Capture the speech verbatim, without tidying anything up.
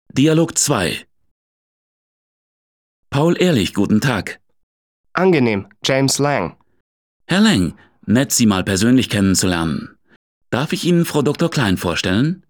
Dialog zwei. Paul Ehrlich, guten Tag. Angenehm, James Lang. Herr Lang, nett, Sie mal persönlich kennenzulernen. Darf ich Ihnen Frau Doktor Klein vorstellen?